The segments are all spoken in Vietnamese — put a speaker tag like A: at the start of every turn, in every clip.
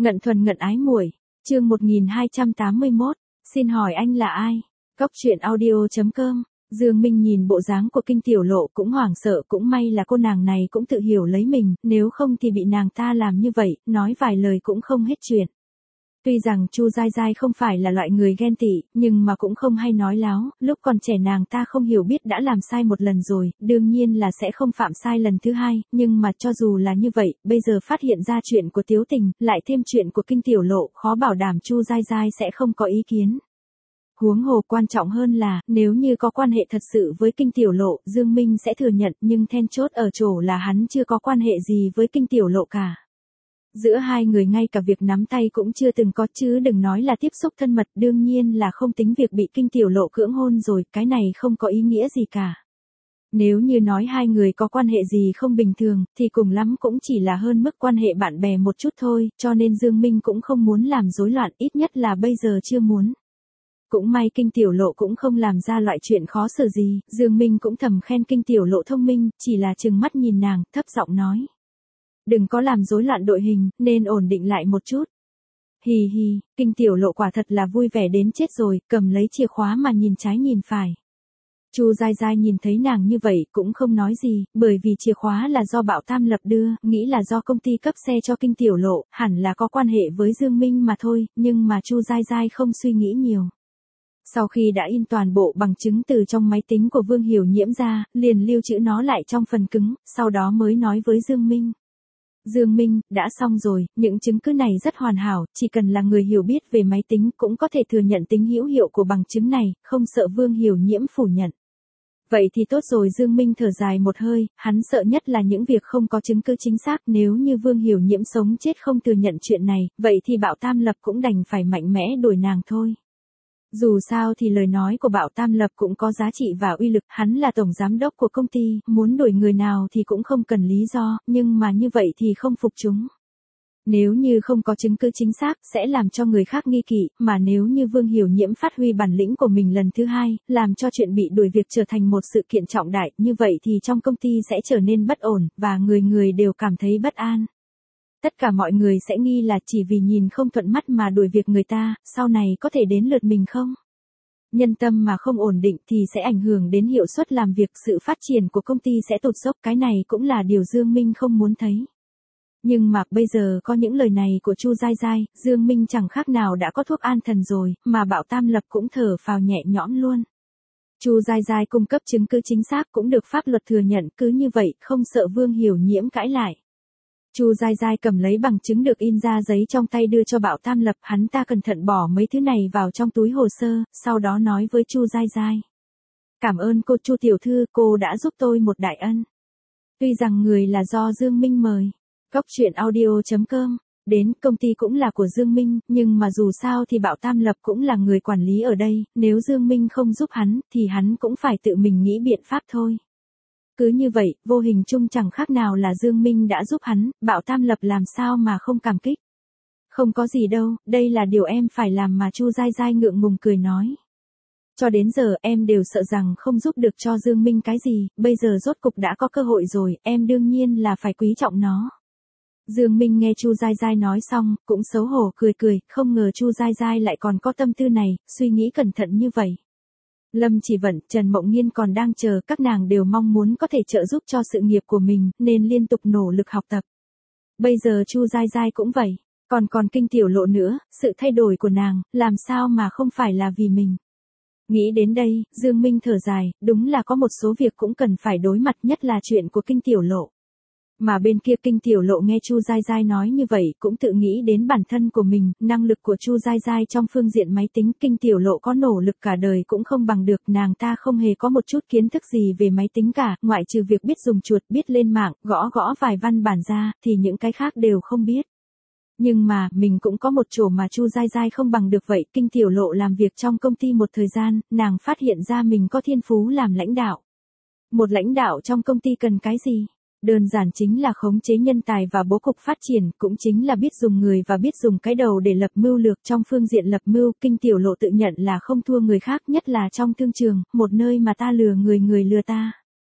A: Ngận thuần ngận ái muội, chương 1281, xin hỏi anh là ai? Cóc truyện audio.com. Dương Minh nhìn bộ dáng của Kinh Tiểu Lộ cũng hoảng sợ, cũng may là cô nàng này cũng tự hiểu lấy mình, nếu không thì bị nàng ta làm như vậy, nói vài lời cũng không hết chuyện. Tuy rằng Chu Giai Giai không phải là loại người ghen tị, nhưng mà cũng không hay nói láo, lúc còn trẻ nàng ta không hiểu biết đã làm sai một lần rồi, đương nhiên là sẽ không phạm sai lần thứ hai, nhưng mà cho dù là như vậy, bây giờ phát hiện ra chuyện của Tiếu Tình, lại thêm chuyện của Kinh Tiểu Lộ, khó bảo đảm Chu Giai Giai sẽ không có ý kiến. Huống hồ quan trọng hơn là, nếu như có quan hệ thật sự với Kinh Tiểu Lộ, Dương Minh sẽ thừa nhận, nhưng then chốt ở chỗ là hắn chưa có quan hệ gì với Kinh Tiểu Lộ cả. Giữa hai người ngay cả việc nắm tay cũng chưa từng có, chứ đừng nói là tiếp xúc thân mật, đương nhiên là không tính việc bị Kinh Tiểu Lộ cưỡng hôn rồi, cái này không có ý nghĩa gì cả. Nếu như nói hai người có quan hệ gì không bình thường, thì cùng lắm cũng chỉ là hơn mức quan hệ bạn bè một chút thôi, cho nên Dương Minh cũng không muốn làm rối loạn, ít nhất là bây giờ chưa muốn. Cũng may Kinh Tiểu Lộ cũng không làm ra loại chuyện khó xử gì, Dương Minh cũng thầm khen Kinh Tiểu Lộ thông minh, chỉ là trừng mắt nhìn nàng, thấp giọng nói. Đừng có làm rối loạn đội hình, nên ổn định lại một chút. Hì hì, Kinh Tiểu Lộ quả thật là vui vẻ đến chết rồi, cầm lấy chìa khóa mà nhìn trái nhìn phải. Chu Giai Giai nhìn thấy nàng như vậy cũng không nói gì, bởi vì chìa khóa là do Bảo Tam Lập đưa, nghĩ là do công ty cấp xe cho Kinh Tiểu Lộ, hẳn là có quan hệ với Dương Minh mà thôi, nhưng mà Chu Giai Giai không suy nghĩ nhiều. Sau khi đã in toàn bộ bằng chứng từ trong máy tính của Vương Hiểu Nhiễm ra, liền lưu trữ nó lại trong phần cứng, sau đó mới nói với Dương Minh. Dương Minh, đã xong rồi, những chứng cứ này rất hoàn hảo, chỉ cần là người hiểu biết về máy tính cũng có thể thừa nhận tính hữu hiệu của bằng chứng này, không sợ Vương Hiểu Nhiễm phủ nhận. Vậy thì tốt rồi, Dương Minh thở dài một hơi, hắn sợ nhất là những việc không có chứng cứ chính xác, nếu như Vương Hiểu Nhiễm sống chết không thừa nhận chuyện này, vậy thì Bảo Tam Lập cũng đành phải mạnh mẽ đuổi nàng thôi. Dù sao thì lời nói của Bảo Tam Lập cũng có giá trị và uy lực, hắn là tổng giám đốc của công ty, muốn đuổi người nào thì cũng không cần lý do, nhưng mà như vậy thì không phục chúng. Nếu như không có chứng cứ chính xác, sẽ làm cho người khác nghi kỵ, mà nếu như Vương Hiểu Nhiễm phát huy bản lĩnh của mình lần thứ hai, làm cho chuyện bị đuổi việc trở thành một sự kiện trọng đại, như vậy thì trong công ty sẽ trở nên bất ổn, và người người đều cảm thấy bất an. Tất cả mọi người sẽ nghi là chỉ vì nhìn không thuận mắt mà đuổi việc người ta, sau này có thể đến lượt mình không? Nhân tâm mà không ổn định thì sẽ ảnh hưởng đến hiệu suất làm việc, sự phát triển của công ty sẽ tụt dốc, cái này cũng là điều Dương Minh không muốn thấy. Nhưng mà bây giờ có những lời này của Chu Giai Giai, Dương Minh chẳng khác nào đã có thuốc an thần rồi, mà Bảo Tam Lập cũng thở phào nhẹ nhõm luôn. Chu Giai Giai cung cấp chứng cứ chính xác cũng được pháp luật thừa nhận, cứ như vậy, không sợ Vương Hiểu Nhiễm cãi lại. Chu Giai Giai cầm lấy bằng chứng được in ra giấy trong tay đưa cho Bảo Tam Lập, hắn ta cẩn thận bỏ mấy thứ này vào trong túi hồ sơ, sau đó nói với Chu Giai Giai. Cảm ơn cô Chu tiểu thư, cô đã giúp tôi một đại ân. Tuy rằng người là do Dương Minh mời, Cóc truyện audio.com, đến công ty cũng là của Dương Minh, nhưng mà dù sao thì Bảo Tam Lập cũng là người quản lý ở đây, nếu Dương Minh không giúp hắn, thì hắn cũng phải tự mình nghĩ biện pháp thôi. Cứ như vậy, vô hình chung chẳng khác nào là Dương Minh đã giúp hắn, Bảo Tam Lập làm sao mà không cảm kích. Không có gì đâu, đây là điều em phải làm mà. Chu Giai Giai ngượng ngùng cười nói. Cho đến giờ em đều sợ rằng không giúp được cho Dương Minh cái gì, bây giờ rốt cục đã có cơ hội rồi, em đương nhiên là phải quý trọng nó. Dương Minh nghe Chu Giai Giai nói xong, cũng xấu hổ cười cười, không ngờ Chu Giai Giai lại còn có tâm tư này, suy nghĩ cẩn thận như vậy. Lâm Chỉ Vận, Trần Mộng Nghiên còn đang chờ, các nàng đều mong muốn có thể trợ giúp cho sự nghiệp của mình, nên liên tục nỗ lực học tập. Bây giờ Chu Giai Giai cũng vậy, còn Kinh Tiểu Lộ nữa, sự thay đổi của nàng, làm sao mà không phải là vì mình. Nghĩ đến đây, Dương Minh thở dài, đúng là có một số việc cũng cần phải đối mặt, nhất là chuyện của Kinh Tiểu Lộ. Mà bên kia Kinh Tiểu Lộ nghe Chu Giai Giai nói như vậy, cũng tự nghĩ đến bản thân của mình, năng lực của Chu Giai Giai trong phương diện máy tính, Kinh Tiểu Lộ có nỗ lực cả đời cũng không bằng được, nàng ta không hề có một chút kiến thức gì về máy tính cả, ngoại trừ việc biết dùng chuột, biết lên mạng, gõ vài văn bản ra, thì những cái khác đều không biết. Nhưng mà, mình cũng có một chỗ mà Chu Giai Giai không bằng được vậy, Kinh Tiểu Lộ làm việc trong công ty một thời gian, nàng phát hiện ra mình có thiên phú làm lãnh đạo. Một lãnh đạo trong công ty cần cái gì? Đơn giản chính là khống chế nhân tài và bố cục phát triển, cũng chính là biết dùng người và biết dùng cái đầu để lập mưu lược. Trong phương diện lập mưu, Kinh Tiểu Lộ tự nhận là không thua người khác, nhất là trong thương trường, một nơi mà ta lừa người, người lừa ta.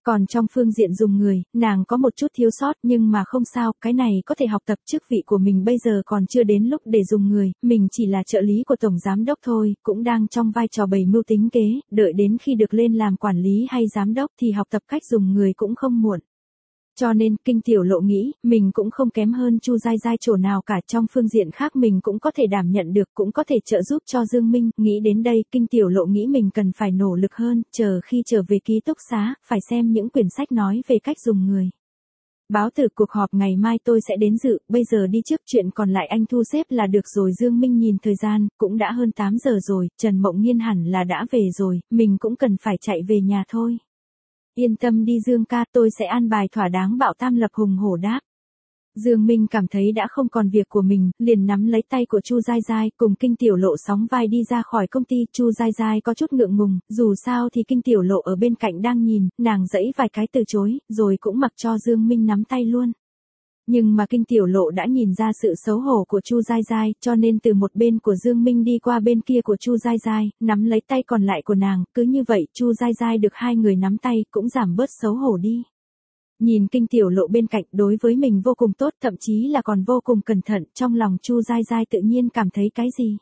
A: Còn trong phương diện dùng người, nàng có một chút thiếu sót nhưng mà không sao, cái này có thể học tập. Chức vị của mình bây giờ còn chưa đến lúc để dùng người, mình chỉ là trợ lý của tổng giám đốc thôi, cũng đang trong vai trò bày mưu tính kế, đợi đến khi được lên làm quản lý hay giám đốc thì học tập cách dùng người cũng không muộn. Cho nên, Kinh Tiểu Lộ nghĩ, mình cũng không kém hơn Chu Giai Giai chỗ nào cả, trong phương diện khác mình cũng có thể đảm nhận được, cũng có thể trợ giúp cho Dương Minh. Nghĩ đến đây, Kinh Tiểu Lộ nghĩ mình cần phải nỗ lực hơn, chờ khi trở về ký túc xá, phải xem những quyển sách nói về cách dùng người. Báo từ cuộc họp ngày mai tôi sẽ đến dự, bây giờ đi trước, chuyện còn lại anh thu xếp là được rồi. Dương Minh nhìn thời gian, cũng đã hơn 8 giờ rồi, Trần Mộng Nhiên hẳn là đã về rồi, mình cũng cần phải chạy về nhà thôi. Yên tâm đi Dương ca, tôi sẽ an bài thỏa đáng, Bảo Tam Lập hùng hổ đáp. Dương Minh cảm thấy đã không còn việc của mình, liền nắm lấy tay của Chu Giai Giai, cùng Kinh Tiểu Lộ sóng vai đi ra khỏi công ty. Chu Giai Giai có chút ngượng ngùng, dù sao thì Kinh Tiểu Lộ ở bên cạnh đang nhìn, nàng giãy vài cái từ chối, rồi cũng mặc cho Dương Minh nắm tay luôn. Nhưng mà Kinh Tiểu Lộ đã nhìn ra sự xấu hổ của Chu Giai Giai, cho nên từ một bên của Dương Minh đi qua bên kia của Chu Giai Giai, nắm lấy tay còn lại của nàng, cứ như vậy Chu Giai Giai được hai người nắm tay cũng giảm bớt xấu hổ đi. Nhìn Kinh Tiểu Lộ bên cạnh đối với mình vô cùng tốt, thậm chí là còn vô cùng cẩn thận, trong lòng Chu Giai Giai tự nhiên cảm thấy cái gì.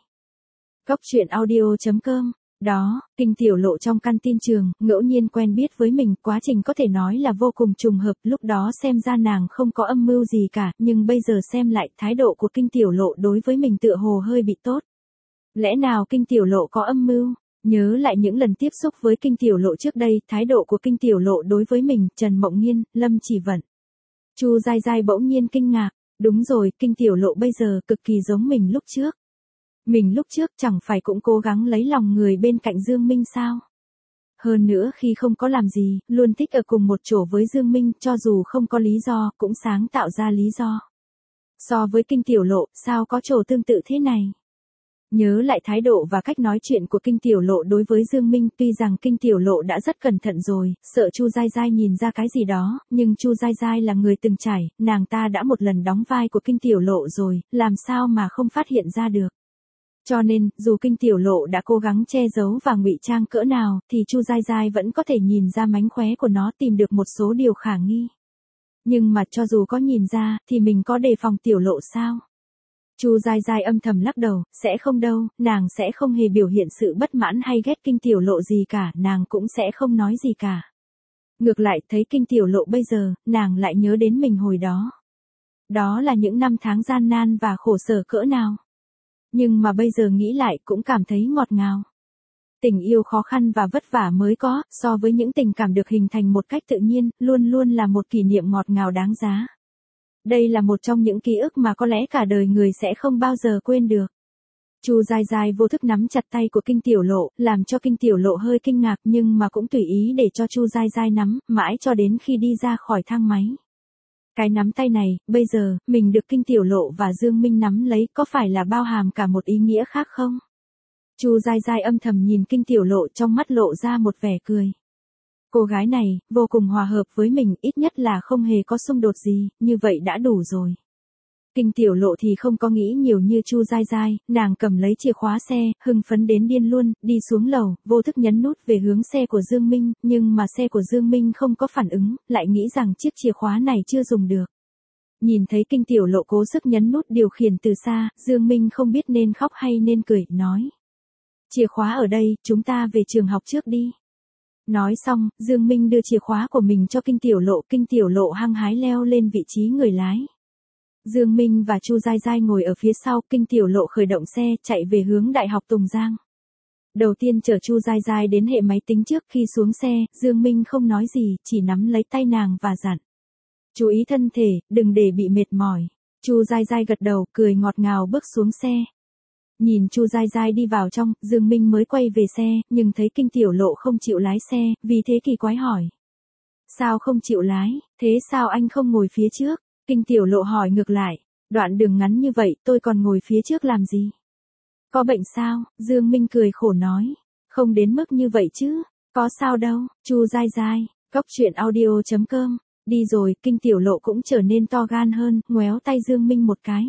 A: Cốc truyện audio.com. Đó, Kinh Tiểu Lộ trong căn tin trường, ngẫu nhiên quen biết với mình, quá trình có thể nói là vô cùng trùng hợp, lúc đó xem ra nàng không có âm mưu gì cả, nhưng bây giờ xem lại, thái độ của Kinh Tiểu Lộ đối với mình tựa hồ hơi bị tốt. Lẽ nào Kinh Tiểu Lộ có âm mưu? Nhớ lại những lần tiếp xúc với Kinh Tiểu Lộ trước đây, thái độ của Kinh Tiểu Lộ đối với mình, Trần Mộng Nhiên, Lâm Chỉ Vận. Chu Giai Giai bỗng nhiên kinh ngạc, đúng rồi, Kinh Tiểu Lộ bây giờ cực kỳ giống mình lúc trước. Mình lúc trước chẳng phải cũng cố gắng lấy lòng người bên cạnh Dương Minh sao? Hơn nữa khi không có làm gì, luôn thích ở cùng một chỗ với Dương Minh, cho dù không có lý do, cũng sáng tạo ra lý do. So với Kinh Tiểu Lộ, sao có chỗ tương tự thế này? Nhớ lại thái độ và cách nói chuyện của Kinh Tiểu Lộ đối với Dương Minh, tuy rằng Kinh Tiểu Lộ đã rất cẩn thận rồi, sợ Chu Giai Giai nhìn ra cái gì đó, nhưng Chu Giai Giai là người từng trải, nàng ta đã một lần đóng vai của Kinh Tiểu Lộ rồi, làm sao mà không phát hiện ra được. Cho nên, dù Kinh Tiểu Lộ đã cố gắng che giấu và ngụy trang cỡ nào, thì Chu Giai Giai vẫn có thể nhìn ra mánh khóe của nó, tìm được một số điều khả nghi. Nhưng mà cho dù có nhìn ra, thì mình có đề phòng Tiểu Lộ sao? Chu Giai Giai âm thầm lắc đầu, sẽ không đâu, nàng sẽ không hề biểu hiện sự bất mãn hay ghét Kinh Tiểu Lộ gì cả, nàng cũng sẽ không nói gì cả. Ngược lại, thấy Kinh Tiểu Lộ bây giờ, nàng lại nhớ đến mình hồi đó. Đó là những năm tháng gian nan và khổ sở cỡ nào. Nhưng mà bây giờ nghĩ lại cũng cảm thấy ngọt ngào. Tình yêu khó khăn và vất vả mới có, so với những tình cảm được hình thành một cách tự nhiên, luôn luôn là một kỷ niệm ngọt ngào đáng giá. Đây là một trong những ký ức mà có lẽ cả đời người sẽ không bao giờ quên được. Chu Giai Giai vô thức nắm chặt tay của Kinh Tiểu Lộ, làm cho Kinh Tiểu Lộ hơi kinh ngạc nhưng mà cũng tùy ý để cho Chu Giai Giai nắm, mãi cho đến khi đi ra khỏi thang máy. Cái nắm tay này, bây giờ, mình được Kinh Tiểu Lộ và Dương Minh nắm lấy, có phải là bao hàm cả một ý nghĩa khác không? Chu Giai Giai âm thầm nhìn Kinh Tiểu Lộ, trong mắt lộ ra một vẻ cười. Cô gái này, vô cùng hòa hợp với mình, ít nhất là không hề có xung đột gì, như vậy đã đủ rồi. Kinh Tiểu Lộ thì không có nghĩ nhiều như Chu Giai Giai, nàng cầm lấy chìa khóa xe, hưng phấn đến điên luôn, đi xuống lầu, vô thức nhấn nút về hướng xe của Dương Minh, nhưng mà xe của Dương Minh không có phản ứng, lại nghĩ rằng chiếc chìa khóa này chưa dùng được. Nhìn thấy Kinh Tiểu Lộ cố sức nhấn nút điều khiển từ xa, Dương Minh không biết nên khóc hay nên cười, nói. Chìa khóa ở đây, chúng ta về trường học trước đi. Nói xong, Dương Minh đưa chìa khóa của mình cho Kinh Tiểu Lộ hăng hái leo lên vị trí người lái. Dương Minh và Chu Giai Giai ngồi ở phía sau, Kinh Tiểu Lộ khởi động xe, chạy về hướng Đại học Tùng Giang. Đầu tiên chở Chu Giai Giai đến hệ máy tính trước, khi xuống xe, Dương Minh không nói gì, chỉ nắm lấy tay nàng và dặn. Chú ý thân thể, đừng để bị mệt mỏi. Chu Giai Giai gật đầu, cười ngọt ngào bước xuống xe. Nhìn Chu Giai Giai đi vào trong, Dương Minh mới quay về xe, nhưng thấy Kinh Tiểu Lộ không chịu lái xe, vì thế kỳ quái hỏi. Sao không chịu lái, thế sao anh không ngồi phía trước? Kinh Tiểu Lộ hỏi ngược lại, đoạn đường ngắn như vậy, tôi còn ngồi phía trước làm gì? Có bệnh sao? Dương Minh cười khổ nói, không đến mức như vậy chứ, có sao đâu. Chu Giai Giai, cốc truyện audio.com, đi rồi, Kinh Tiểu Lộ cũng trở nên to gan hơn, ngoéo tay Dương Minh một cái.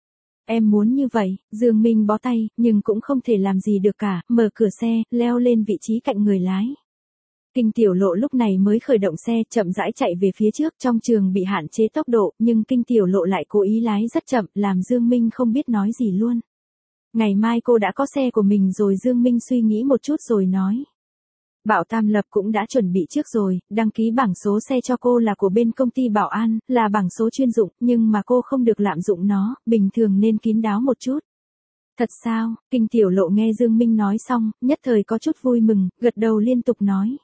A: Em muốn như vậy, Dương Minh bó tay, nhưng cũng không thể làm gì được cả, mở cửa xe, leo lên vị trí cạnh người lái. Kinh Tiểu Lộ lúc này mới khởi động xe chậm rãi chạy về phía trước, trong trường bị hạn chế tốc độ, nhưng Kinh Tiểu Lộ lại cố ý lái rất chậm, làm Dương Minh không biết nói gì luôn. Ngày mai cô đã có xe của mình rồi. Dương Minh suy nghĩ một chút rồi nói. Bảo Tam Lập cũng đã chuẩn bị trước rồi, đăng ký bảng số xe cho cô là của bên công ty Bảo An, là bảng số chuyên dụng, nhưng mà cô không được lạm dụng nó, bình thường nên kín đáo một chút. Thật sao? Kinh Tiểu Lộ nghe Dương Minh nói xong, nhất thời có chút vui mừng, gật đầu liên tục nói.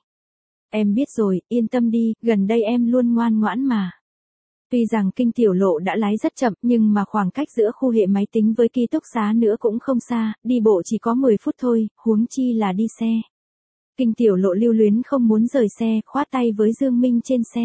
A: Em biết rồi, yên tâm đi, gần đây em luôn ngoan ngoãn mà. Tuy rằng Kinh Tiểu Lộ đã lái rất chậm, nhưng mà khoảng cách giữa khu hệ máy tính với ký túc xá nữa cũng không xa, đi bộ chỉ có 10 phút thôi, huống chi là đi xe. Kinh Tiểu Lộ lưu luyến không muốn rời xe, khoát tay với Dương Minh trên xe.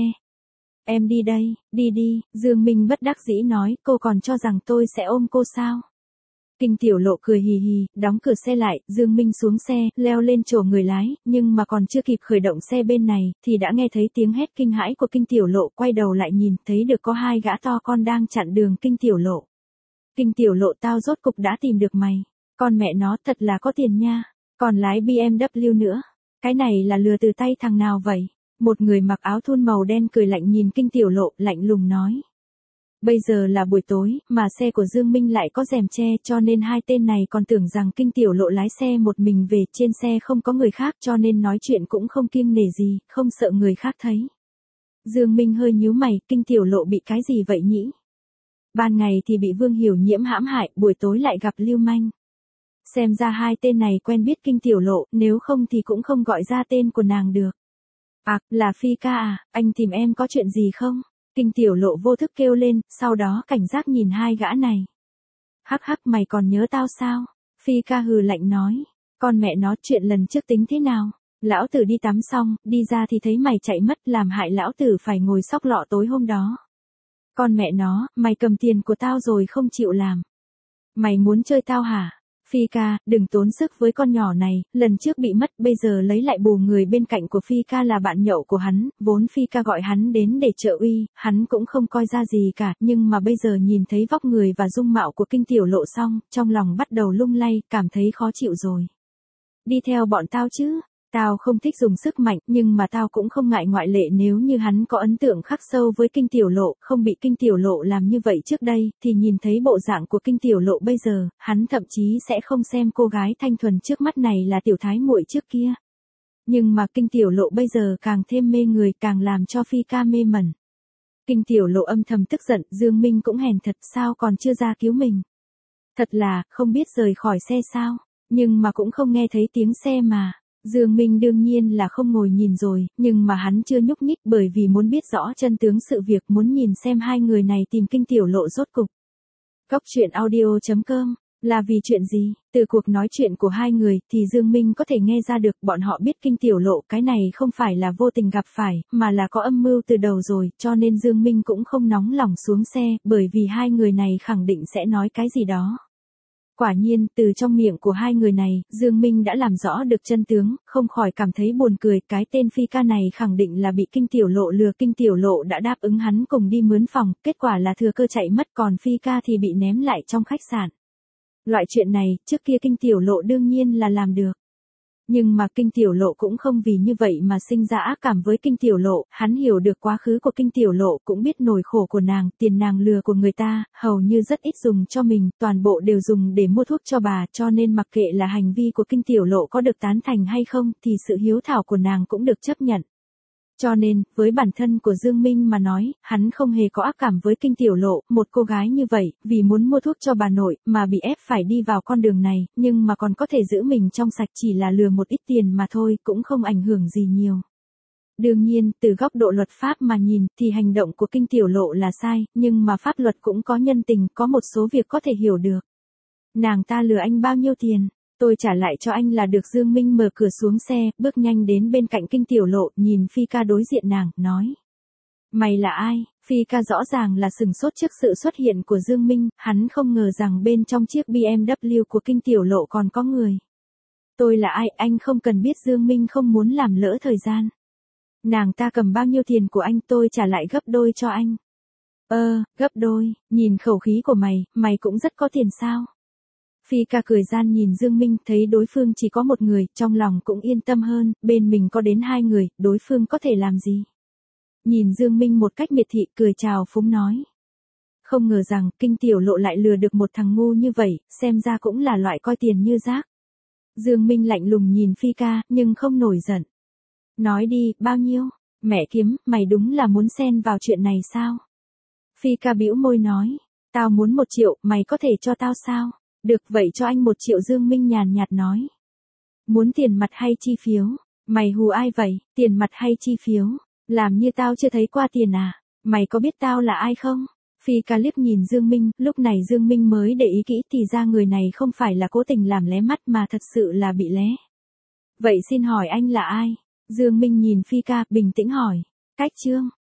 A: Em đi đây, đi đi. Dương Minh bất đắc dĩ nói, cô còn cho rằng tôi sẽ ôm cô sao? Kinh Tiểu Lộ cười hì hì, đóng cửa xe lại, Dương Minh xuống xe, leo lên chỗ người lái, nhưng mà còn chưa kịp khởi động xe bên này, thì đã nghe thấy tiếng hét kinh hãi của Kinh Tiểu Lộ, quay đầu lại nhìn, thấy được có hai gã to con đang chặn đường Kinh Tiểu Lộ. Kinh Tiểu Lộ, tao rốt cục đã tìm được mày. Con mẹ nó thật là có tiền nha. Còn lái BMW nữa. Cái này là lừa từ tay thằng nào vậy? Một người mặc áo thun màu đen cười lạnh nhìn Kinh Tiểu Lộ, lạnh lùng nói. Bây giờ là buổi tối, mà xe của Dương Minh lại có rèm che, cho nên hai tên này còn tưởng rằng Kinh Tiểu Lộ lái xe một mình về, trên xe không có người khác, cho nên nói chuyện cũng không kiêng nể gì, không sợ người khác thấy. Dương Minh hơi nhíu mày, Kinh Tiểu Lộ bị cái gì vậy nhỉ? Ban ngày thì bị Vương Hiểu Nhiễm hãm hại, buổi tối lại gặp lưu manh. Xem ra hai tên này quen biết Kinh Tiểu Lộ, nếu không thì cũng không gọi ra tên của nàng được. À, là Phi ca à, anh tìm em có chuyện gì không? Kinh Tiểu Lộ vô thức kêu lên, sau đó cảnh giác nhìn hai gã này. Hắc hắc, mày còn nhớ tao sao? Phi ca hừ lạnh nói. Con mẹ nó, chuyện lần trước tính thế nào? Lão tử đi tắm xong, đi ra thì thấy mày chạy mất, làm hại lão tử phải ngồi sóc lọ tối hôm đó. Con mẹ nó, mày cầm tiền của tao rồi không chịu làm. Mày muốn chơi tao hả? Phi ca, đừng tốn sức với con nhỏ này, lần trước bị mất, bây giờ lấy lại bù. Người bên cạnh của Phi ca là bạn nhậu của hắn, vốn Phi ca gọi hắn đến để trợ uy, hắn cũng không coi ra gì cả, nhưng mà bây giờ nhìn thấy vóc người và dung mạo của Kinh Tiểu Lộ xong, trong lòng bắt đầu lung lay, cảm thấy khó chịu rồi. Đi theo bọn tao chứ? Tao không thích dùng sức mạnh, nhưng mà tao cũng không ngại ngoại lệ nếu như hắn có ấn tượng khắc sâu với Kinh Tiểu Lộ, không bị Kinh Tiểu Lộ làm như vậy trước đây, thì nhìn thấy bộ dạng của Kinh Tiểu Lộ bây giờ, hắn thậm chí sẽ không xem cô gái thanh thuần trước mắt này là tiểu thái muội trước kia. Nhưng mà Kinh Tiểu Lộ bây giờ càng thêm mê người, càng làm cho Phi ca mê mẩn. Kinh Tiểu Lộ âm thầm tức giận, Dương Minh cũng hèn thật, sao còn chưa ra cứu mình. Thật là, không biết rời khỏi xe sao, nhưng mà cũng không nghe thấy tiếng xe mà. Dương Minh đương nhiên là không ngồi nhìn rồi, nhưng mà hắn chưa nhúc nhích bởi vì muốn biết rõ chân tướng sự việc, muốn nhìn xem hai người này tìm Kinh Tiểu Lộ rốt cục. Góc truyện audio.com, là vì chuyện gì? Từ cuộc nói chuyện của hai người thì Dương Minh có thể nghe ra được bọn họ biết Kinh Tiểu Lộ cái này không phải là vô tình gặp phải, mà là có âm mưu từ đầu rồi, cho nên Dương Minh cũng không nóng lòng xuống xe, bởi vì hai người này khẳng định sẽ nói cái gì đó. Quả nhiên, từ trong miệng của hai người này, Dương Minh đã làm rõ được chân tướng, không khỏi cảm thấy buồn cười, cái tên Phi ca này khẳng định là bị Kinh Tiểu Lộ lừa, Kinh Tiểu Lộ đã đáp ứng hắn cùng đi mướn phòng, kết quả là thừa cơ chạy mất, còn Phi ca thì bị ném lại trong khách sạn. Loại chuyện này, trước kia Kinh Tiểu Lộ đương nhiên là làm được. Nhưng mà Kinh Tiểu Lộ cũng không vì như vậy mà sinh ra ác cảm với Kinh Tiểu Lộ, hắn hiểu được quá khứ của Kinh Tiểu Lộ, cũng biết nỗi khổ của nàng, tiền nàng lừa của người ta, hầu như rất ít dùng cho mình, toàn bộ đều dùng để mua thuốc cho bà, cho nên mặc kệ là hành vi của Kinh Tiểu Lộ có được tán thành hay không, thì sự hiếu thảo của nàng cũng được chấp nhận. Cho nên, với bản thân của Dương Minh mà nói, hắn không hề có ác cảm với Kinh Tiểu Lộ, một cô gái như vậy, vì muốn mua thuốc cho bà nội, mà bị ép phải đi vào con đường này, nhưng mà còn có thể giữ mình trong sạch, chỉ là lừa một ít tiền mà thôi, cũng không ảnh hưởng gì nhiều. Đương nhiên, từ góc độ luật pháp mà nhìn, thì hành động của Kinh Tiểu Lộ là sai, nhưng mà pháp luật cũng có nhân tình, có một số việc có thể hiểu được. Nàng ta lừa anh bao nhiêu tiền? Tôi trả lại cho anh là được. Dương Minh mở cửa xuống xe, bước nhanh đến bên cạnh Kinh Tiểu Lộ, nhìn Phi ca đối diện nàng, nói. Mày là ai? Phi ca rõ ràng là sừng sốt trước sự xuất hiện của Dương Minh, hắn không ngờ rằng bên trong chiếc BMW của Kinh Tiểu Lộ còn có người. Tôi là ai? Anh không cần biết. Dương Minh không muốn làm lỡ thời gian. Nàng ta cầm bao nhiêu tiền của anh, tôi trả lại gấp đôi cho anh. Gấp đôi, nhìn khẩu khí của mày, mày cũng rất có tiền sao? Phi ca cười gian nhìn Dương Minh, thấy đối phương chỉ có một người, trong lòng cũng yên tâm hơn, bên mình có đến hai người, đối phương có thể làm gì. Nhìn Dương Minh một cách miệt thị, cười chào phúng nói. Không ngờ rằng, Kinh Tiểu Lộ lại lừa được một thằng ngu như vậy, xem ra cũng là loại coi tiền như rác. Dương Minh lạnh lùng nhìn Phi ca, nhưng không nổi giận. Nói đi, bao nhiêu? Mẹ kiếm, mày đúng là muốn xen vào chuyện này sao? Phi ca bĩu môi nói. Tao muốn 1 triệu, mày có thể cho tao sao? Được vậy cho anh 1 triệu, Dương Minh nhàn nhạt nói. Muốn tiền mặt hay chi phiếu? Mày hù ai vậy? Tiền mặt hay chi phiếu? Làm như tao chưa thấy qua tiền à? Mày có biết tao là ai không? Phi ca liếc nhìn Dương Minh, lúc này Dương Minh mới để ý kỹ thì ra người này không phải là cố tình làm lé mắt mà thật sự là bị lé. Vậy xin hỏi anh là ai? Dương Minh nhìn Phi ca, bình tĩnh hỏi. Cách Trương.